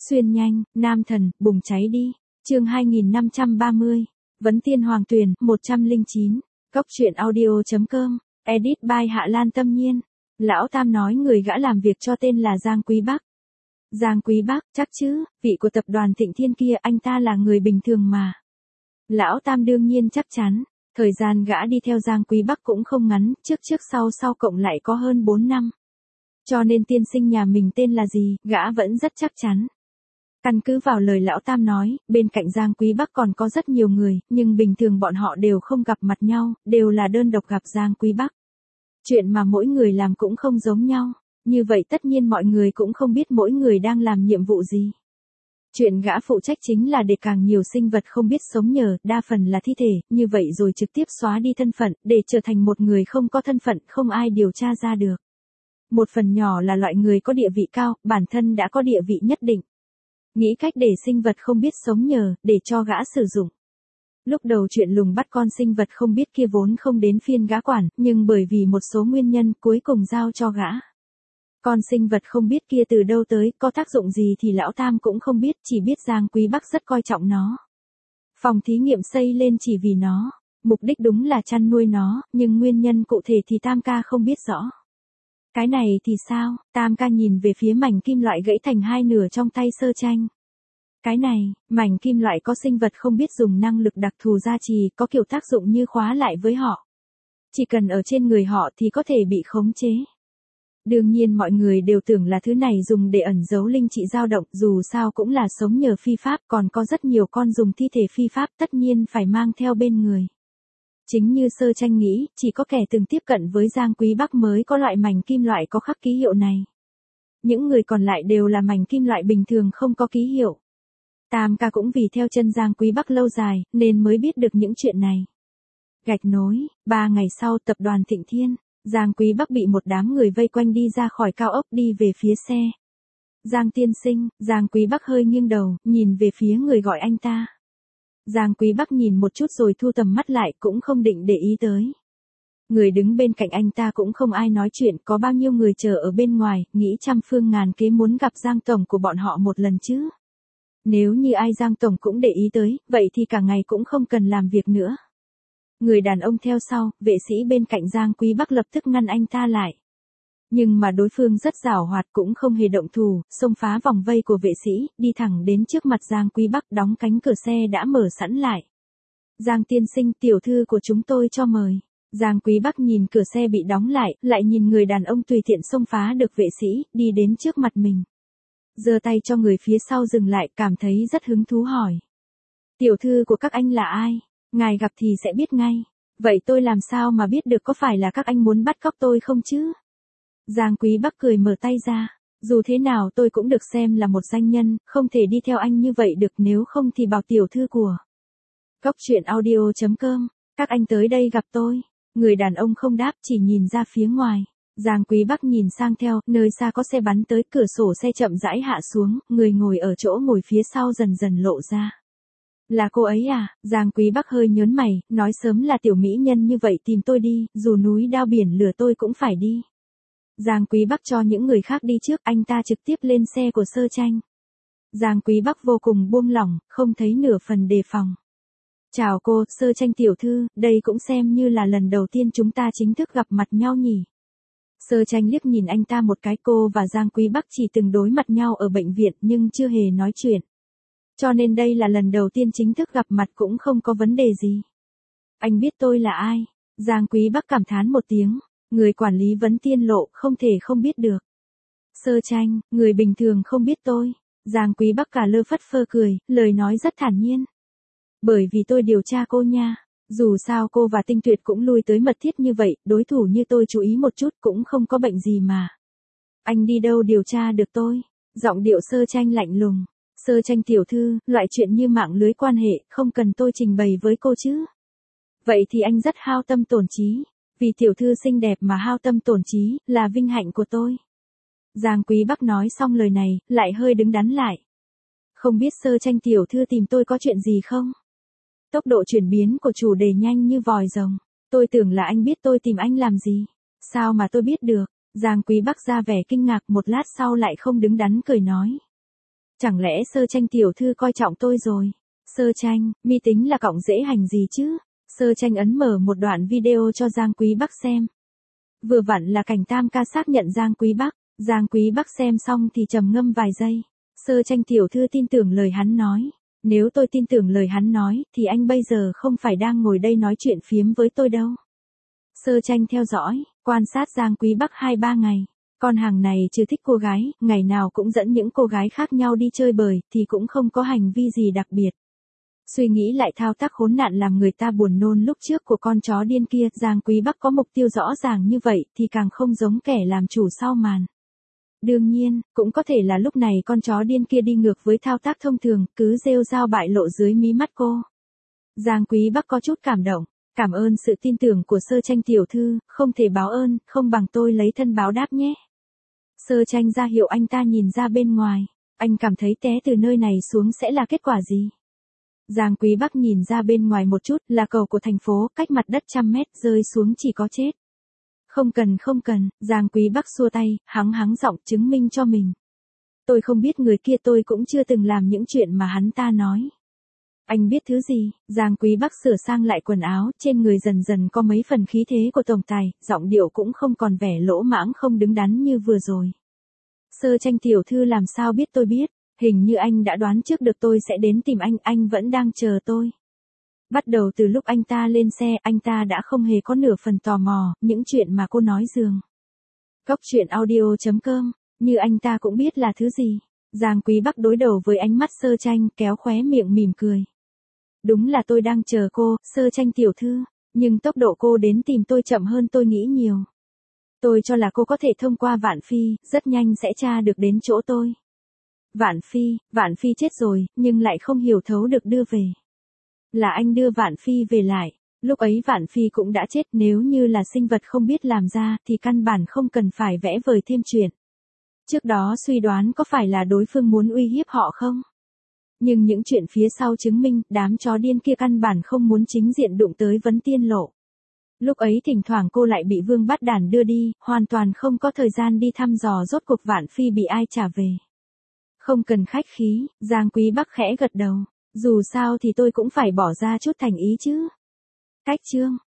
Xuyên nhanh, nam thần, bùng cháy đi. Chương 2530. Vấn Tiên Hoàng Tuyền, 109. Cốc truyện audio.com. Edit by Hạ Lan Tâm Nhiên. Lão Tam nói người gã làm việc cho tên là Giang Quý Bắc. Giang Quý Bắc, chắc chứ, vị của tập đoàn Thịnh Thiên kia, anh ta là người bình thường mà. Lão Tam đương nhiên chắc chắn. Thời gian gã đi theo Giang Quý Bắc cũng không ngắn, trước sau cộng lại có hơn 4 năm. Cho nên tiên sinh nhà mình tên là gì, gã vẫn rất chắc chắn. Căn cứ vào lời lão Tam nói, bên cạnh Giang Quý Bắc còn có rất nhiều người, nhưng bình thường bọn họ đều không gặp mặt nhau, đều là đơn độc gặp Giang Quý Bắc. Chuyện mà mỗi người làm cũng không giống nhau, như vậy tất nhiên mọi người cũng không biết mỗi người đang làm nhiệm vụ gì. Chuyện gã phụ trách chính là để càng nhiều sinh vật không biết sống nhờ, đa phần là thi thể, như vậy rồi trực tiếp xóa đi thân phận, để trở thành một người không có thân phận, không ai điều tra ra được. Một phần nhỏ là loại người có địa vị cao, bản thân đã có địa vị nhất định. Nghĩ cách để sinh vật không biết sống nhờ, để cho gã sử dụng. Lúc đầu chuyện lùng bắt con sinh vật không biết kia vốn không đến phiên gã quản, nhưng bởi vì một số nguyên nhân cuối cùng giao cho gã. Con sinh vật không biết kia từ đâu tới, có tác dụng gì thì lão Tam cũng không biết, chỉ biết Giang Quý Bắc rất coi trọng nó. Phòng thí nghiệm xây lên chỉ vì nó, mục đích đúng là chăn nuôi nó, nhưng nguyên nhân cụ thể thì Tam ca không biết rõ. Cái này thì sao? Tam ca nhìn về phía mảnh kim loại gãy thành hai nửa trong tay Sơ Tranh. Cái này, mảnh kim loại có sinh vật không biết dùng năng lực đặc thù gia trì, có kiểu tác dụng như khóa lại với họ. Chỉ cần ở trên người họ thì có thể bị khống chế. Đương nhiên mọi người đều tưởng là thứ này dùng để ẩn giấu linh trị dao động, dù sao cũng là sống nhờ phi pháp, còn có rất nhiều con dùng thi thể phi pháp tất nhiên phải mang theo bên người. Chính như Sơ Tranh nghĩ, chỉ có kẻ từng tiếp cận với Giang Quý Bắc mới có loại mảnh kim loại có khắc ký hiệu này. Những người còn lại đều là mảnh kim loại bình thường không có ký hiệu. Tam ca cũng vì theo chân Giang Quý Bắc lâu dài, nên mới biết được những chuyện này. Gạch nối, 3 ngày sau tập đoàn Thịnh Thiên, Giang Quý Bắc bị một đám người vây quanh đi ra khỏi cao ốc đi về phía xe. Giang tiên sinh, Giang Quý Bắc hơi nghiêng đầu, nhìn về phía người gọi anh ta. Giang Quý Bắc nhìn một chút rồi thu tầm mắt lại, cũng không định để ý tới. Người đứng bên cạnh anh ta cũng không ai nói chuyện, có bao nhiêu người chờ ở bên ngoài, nghĩ trăm phương ngàn kế muốn gặp Giang Tổng của bọn họ một lần chứ. Nếu như ai Giang Tổng cũng để ý tới, vậy thì cả ngày cũng không cần làm việc nữa. Người đàn ông theo sau, vệ sĩ bên cạnh Giang Quý Bắc lập tức ngăn anh ta lại. Nhưng mà đối phương rất giảo hoạt, cũng không hề động thủ, xông phá vòng vây của vệ sĩ, đi thẳng đến trước mặt Giang Quý Bắc, đóng cánh cửa xe đã mở sẵn lại. Giang tiên sinh, tiểu thư của chúng tôi cho mời. Giang Quý Bắc nhìn cửa xe bị đóng lại nhìn người đàn ông tùy tiện xông phá được vệ sĩ, đi đến trước mặt mình. Giơ tay cho người phía sau dừng lại, cảm thấy rất hứng thú hỏi. Tiểu thư của các anh là ai? Ngài gặp thì sẽ biết ngay. Vậy tôi làm sao mà biết được có phải là các anh muốn bắt cóc tôi không chứ? Giang Quý Bắc cười mở tay ra. Dù thế nào tôi cũng được xem là một danh nhân, không thể đi theo anh như vậy được, nếu không thì bảo tiểu thư của Cốc truyện audio.com, các anh tới đây gặp tôi. Người đàn ông không đáp, chỉ nhìn ra phía ngoài. Giang Quý Bắc nhìn sang theo, nơi xa có xe bắn tới, cửa sổ xe chậm rãi hạ xuống, người ngồi ở chỗ ngồi phía sau dần dần lộ ra. Là cô ấy à? Giang Quý Bắc hơi nhớn mày, nói sớm là tiểu mỹ nhân như vậy tìm tôi đi, dù núi đao biển lửa tôi cũng phải đi. Giang Quý Bắc cho những người khác đi trước, anh ta trực tiếp lên xe của Sơ Tranh. Giang Quý Bắc vô cùng buông lỏng, không thấy nửa phần đề phòng. Chào cô, Sơ Tranh tiểu thư, đây cũng xem như là lần đầu tiên chúng ta chính thức gặp mặt nhau nhỉ. Sơ Tranh liếc nhìn anh ta một cái, cô và Giang Quý Bắc chỉ từng đối mặt nhau ở bệnh viện nhưng chưa hề nói chuyện. Cho nên đây là lần đầu tiên chính thức gặp mặt, cũng không có vấn đề gì. Anh biết tôi là ai? Giang Quý Bắc cảm thán một tiếng, người quản lý Vấn Tiên Lộ, không thể không biết được. Sơ Tranh, người bình thường không biết tôi. Giang Quý Bắc cả lơ phất phơ cười, lời nói rất thản nhiên. Bởi vì tôi điều tra cô nha. Dù sao cô và Tinh Tuyệt cũng lui tới mật thiết như vậy, đối thủ như tôi chú ý một chút cũng không có bệnh gì mà. Anh đi đâu điều tra được tôi? Giọng điệu Sơ Tranh lạnh lùng. Sơ Tranh tiểu thư, loại chuyện như mạng lưới quan hệ, không cần tôi trình bày với cô chứ. Vậy thì anh rất hao tâm tổn trí. Vì tiểu thư xinh đẹp mà hao tâm tổn trí, là vinh hạnh của tôi. Giang Quý Bắc nói xong lời này, lại hơi đứng đắn lại. Không biết Sơ Tranh tiểu thư tìm tôi có chuyện gì không? Tốc độ chuyển biến của chủ đề nhanh như vòi rồng. Tôi tưởng là anh biết tôi tìm anh làm gì. Sao mà tôi biết được? Giang Quý Bắc ra vẻ kinh ngạc, một lát sau lại không đứng đắn cười nói. Chẳng lẽ Sơ Tranh tiểu thư coi trọng tôi rồi? Sơ Tranh, mi tính là cọng dễ hành gì chứ? Sơ Tranh ấn mở một đoạn video cho Giang Quý Bắc xem. Vừa vặn là cảnh Tam ca xác nhận Giang Quý Bắc. Giang Quý Bắc xem xong thì trầm ngâm vài giây. Sơ Tranh tiểu thư tin tưởng lời hắn nói. Nếu tôi tin tưởng lời hắn nói, thì anh bây giờ không phải đang ngồi đây nói chuyện phiếm với tôi đâu. Sơ Tranh theo dõi, quan sát Giang Quý Bắc 2-3 ngày. Con hàng này chưa thích cô gái, ngày nào cũng dẫn những cô gái khác nhau đi chơi bời, thì cũng không có hành vi gì đặc biệt. Suy nghĩ lại thao tác khốn nạn làm người ta buồn nôn lúc trước của con chó điên kia, Giang Quý Bắc có mục tiêu rõ ràng như vậy thì càng không giống kẻ làm chủ sau màn. Đương nhiên, cũng có thể là lúc này con chó điên kia đi ngược với thao tác thông thường, cứ rêu rao bại lộ dưới mí mắt cô. Giang Quý Bắc có chút cảm động, cảm ơn sự tin tưởng của Sơ Tranh tiểu thư, không thể báo ơn, không bằng tôi lấy thân báo đáp nhé. Sơ Tranh ra hiệu anh ta nhìn ra bên ngoài, anh cảm thấy té từ nơi này xuống sẽ là kết quả gì? Giang Quý Bắc nhìn ra bên ngoài một chút, là cầu của thành phố, cách mặt đất 100 mét, rơi xuống chỉ có chết. Không cần, Giang Quý Bắc xua tay, hắng giọng chứng minh cho mình. Tôi không biết người kia, tôi cũng chưa từng làm những chuyện mà hắn ta nói. Anh biết thứ gì? Giang Quý Bắc sửa sang lại quần áo, trên người dần dần có mấy phần khí thế của tổng tài, giọng điệu cũng không còn vẻ lỗ mãng không đứng đắn như vừa rồi. Sơ Tranh tiểu thư làm sao biết tôi biết, hình như anh đã đoán trước được tôi sẽ đến tìm anh vẫn đang chờ tôi. Bắt đầu từ lúc anh ta lên xe, anh ta đã không hề có nửa phần tò mò, những chuyện mà cô nói dường. Cốc truyện audio.com, như anh ta cũng biết là thứ gì. Giang Quý Bắc đối đầu với ánh mắt Sơ Tranh, kéo khóe miệng mỉm cười. Đúng là tôi đang chờ cô, Sơ Tranh tiểu thư, nhưng tốc độ cô đến tìm tôi chậm hơn tôi nghĩ nhiều. Tôi cho là cô có thể thông qua Vạn Phi, rất nhanh sẽ tra được đến chỗ tôi. Vạn Phi chết rồi, nhưng lại không hiểu thấu được đưa về. Là anh đưa Vạn Phi về lại, lúc ấy Vạn Phi cũng đã chết, nếu như là sinh vật không biết làm ra thì căn bản không cần phải vẽ vời thêm chuyện. Trước đó suy đoán có phải là đối phương muốn uy hiếp họ không? Nhưng những chuyện phía sau chứng minh, đám chó điên kia căn bản không muốn chính diện đụng tới Vấn Tiên Lộ. Lúc ấy thỉnh thoảng cô lại bị Vương Bát Đản đưa đi, hoàn toàn không có thời gian đi thăm dò rốt cuộc Vạn Phi bị ai trả về. Không cần khách khí, Giang Quý Bắc khẽ gật đầu. Dù sao thì tôi cũng phải bỏ ra chút thành ý chứ. Cách chương.